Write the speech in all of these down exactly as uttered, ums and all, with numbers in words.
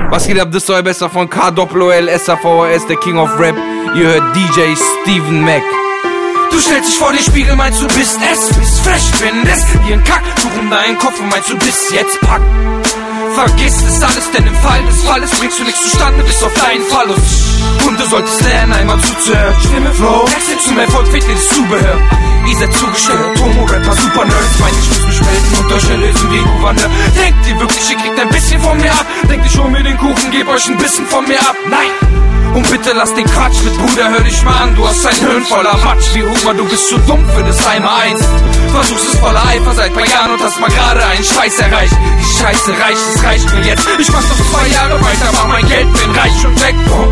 Was geht ab, das ist euer Bester von K O O L S A V H S, der King of Rap. Ihr hört D J Steven Mac. Du stellst dich vor den Spiegel, meinst du bist es, bist fresh, findest wie ein Kack. Du um deinen Kopf und meinst du bist jetzt pack. Vergiss es alles, denn im Fall des Falles bringst du nichts zustande, bis auf deinen Verlust. Und du solltest lernen, einmal zuzuhören. Stimme, Flow, Wechsel zum Erfolg, fehlt dir das Zubehör. Ihr seid zugestört, Homo-Rapper, super Nerds. Meint, ich muss mich melden und euch erlösen wie Gouverneur. Denkt ihr wirklich, ihr kriegt ein bisschen von mir ab? Denkt ich hol mir den Kuchen, geb euch ein bisschen von mir ab? Nein! Und bitte lass den Quatsch mit, Bruder, hör dich mal an. Du hast ein Hirn voller Matsch wie Huber, du bist zu dumm für das einmal eins. Versuchst es voller Eifer seit paar Jahren und hast mal gerade einen Scheiß erreicht. Die Scheiße reicht, es reicht mir jetzt. Ich mach noch zwei Jahre weiter, mach mein Geld, bin reich und weg, Bro.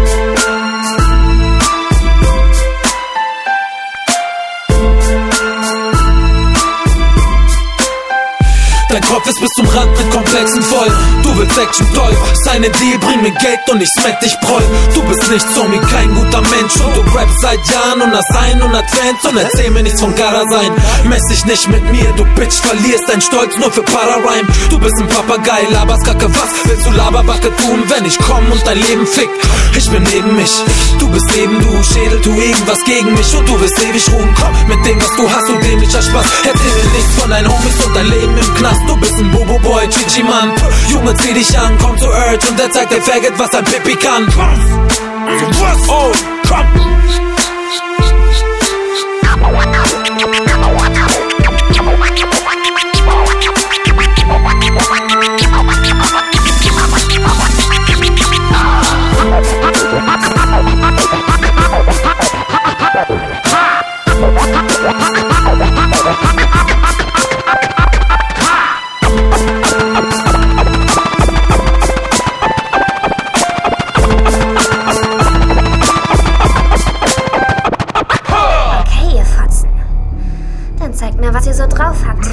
Dein Kopf ist bis zum Rand mit Komplexen voll. Du willst Action toll, seine Deal bring mir Geld und ich smack dich proll. Du bist nicht Zombie, kein guter Mensch und du rappst seit Jahren und hast hundert Fans und erzähl mir nichts von Gara sein. Mess dich nicht mit mir, du Bitch, verlierst dein Stolz nur für Para-Rhyme. Du bist ein Papagei, laberst Kacke, was willst du Laberbacke tun, wenn ich komm und dein Leben fick? Ich bin neben mich, du bist neben du, Schädel, tu irgendwas gegen mich und du wirst ewig ruhen. Komm mit dem, was du hast und dämlicher Spaß. Erzähl mir nichts von deinen Homies und dein Leben im Knast. Du bist ein Bobo-Boy, Chichi-Mann. Junge, zieh dich an, komm zu Urge und der zeigt dir Faggot, was ein Pipi kann. Oh, komm! Zeigt mir, was ihr so drauf habt.